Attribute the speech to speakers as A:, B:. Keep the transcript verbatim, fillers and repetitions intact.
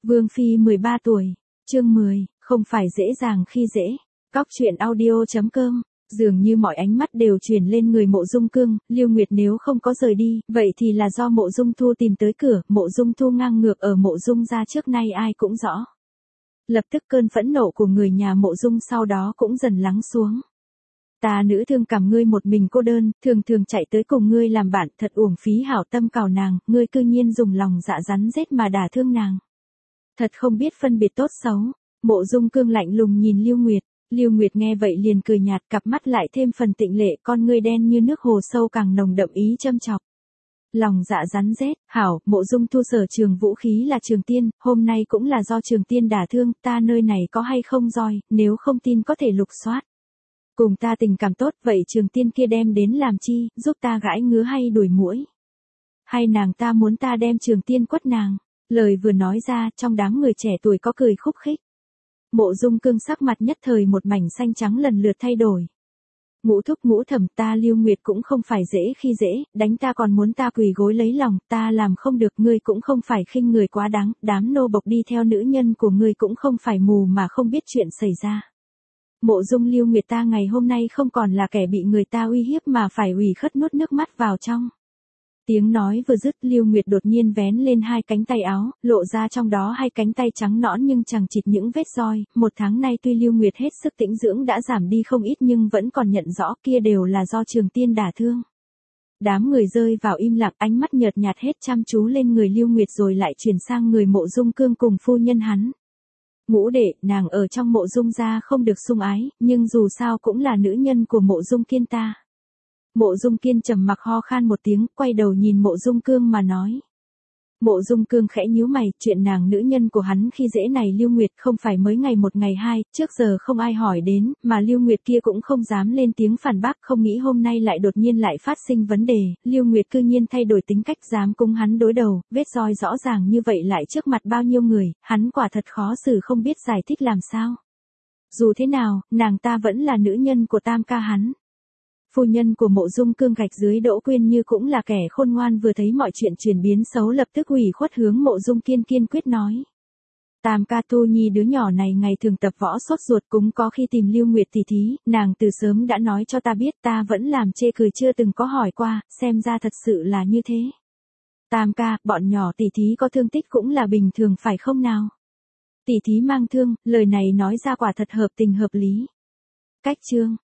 A: Vương Phi mười ba tuổi, chương mười, không phải dễ dàng khi dễ. Cóc truyện audio chấm com, dường như mọi ánh mắt đều chuyển lên người Mộ Dung Cương, Lưu Nguyệt nếu không có rời đi, vậy thì là do Mộ Dung Thu tìm tới cửa, Mộ Dung Thu ngang ngược ở Mộ Dung gia trước nay ai cũng rõ. Lập tức cơn phẫn nộ của người nhà Mộ Dung sau đó cũng dần lắng xuống. Ta nữ thương cảm ngươi một mình cô đơn, thường thường chạy tới cùng ngươi làm bạn, thật uổng phí hảo tâm cào nàng, ngươi cư nhiên dùng lòng dạ rắn rết mà đả thương nàng. Thật không biết phân biệt tốt xấu. Mộ Dung Cương lạnh lùng nhìn Lưu Nguyệt, Lưu Nguyệt nghe vậy liền cười nhạt, cặp mắt lại thêm phần tịnh lệ, con ngươi đen như nước hồ sâu càng nồng đậm ý châm chọc. Lòng dạ rắn rết, hảo, Mộ Dung Thu sở trường vũ khí là Trường Tiên, hôm nay cũng là do Trường Tiên đả thương, ta nơi này có hay không roi, nếu không tin có thể lục soát. Cùng ta tình cảm tốt, vậy Trường Tiên kia đem đến làm chi, giúp ta gãi ngứa hay đuổi muỗi? Hay nàng ta muốn ta đem Trường Tiên quất nàng? Lời vừa nói ra, trong đám người trẻ tuổi có cười khúc khích. Mộ Dung Cương sắc mặt nhất thời một mảnh xanh trắng lần lượt thay đổi. Ngũ thúc ngũ thẩm, ta Lưu Nguyệt cũng không phải dễ khi dễ, đánh ta còn muốn ta quỳ gối lấy lòng, ta làm không được, ngươi cũng không phải khinh người quá đáng, đám nô bộc đi theo nữ nhân của ngươi cũng không phải mù mà không biết chuyện xảy ra. Mộ Dung Lưu Nguyệt ta ngày hôm nay không còn là kẻ bị người ta uy hiếp mà phải ủy khất nuốt nước mắt vào trong. Tiếng nói vừa dứt, Lưu Nguyệt đột nhiên vén lên hai cánh tay áo, lộ ra trong đó hai cánh tay trắng nõn nhưng chằng chịt những vết roi, một tháng nay tuy Lưu Nguyệt hết sức tĩnh dưỡng đã giảm đi không ít nhưng vẫn còn nhận rõ kia đều là do Trường Tiên đả thương. Đám người rơi vào im lặng, ánh mắt nhợt nhạt hết chăm chú lên người Lưu Nguyệt rồi lại chuyển sang người Mộ Dung Cương cùng phu nhân hắn. Ngũ đệ, nàng ở trong Mộ Dung gia không được sủng ái, nhưng dù sao cũng là nữ nhân của Mộ Dung Kiên ta. Mộ Dung Kiên trầm mặc ho khan một tiếng, quay đầu nhìn Mộ Dung Cương mà nói. Mộ Dung Cương khẽ nhíu mày, chuyện nàng nữ nhân của hắn khi dễ này Lưu Nguyệt không phải mới ngày một ngày hai, trước giờ không ai hỏi đến, mà Lưu Nguyệt kia cũng không dám lên tiếng phản bác, không nghĩ hôm nay lại đột nhiên lại phát sinh vấn đề, Lưu Nguyệt cư nhiên thay đổi tính cách dám cùng hắn đối đầu, vết roi rõ ràng như vậy lại trước mặt bao nhiêu người, hắn quả thật khó xử không biết giải thích làm sao. Dù thế nào, nàng ta vẫn là nữ nhân của tam ca hắn. Phu nhân của Mộ Dung Cương gạch dưới Đỗ Quyên Như cũng là kẻ khôn ngoan, vừa thấy mọi chuyện chuyển biến xấu lập tức ủy khuất hướng Mộ Dung Kiên kiên quyết nói. Tam ca Tu Nhi đứa nhỏ này ngày thường tập võ sốt ruột, cũng có khi tìm Lưu Nguyệt tỷ thí, nàng từ sớm đã nói cho ta biết, ta vẫn làm chê cười chưa từng có hỏi qua, xem ra thật sự là như thế. Tam ca, bọn nhỏ tỷ thí có thương tích cũng là bình thường phải không nào? Tỷ thí mang thương, lời này nói ra quả thật hợp tình hợp lý. Cách chương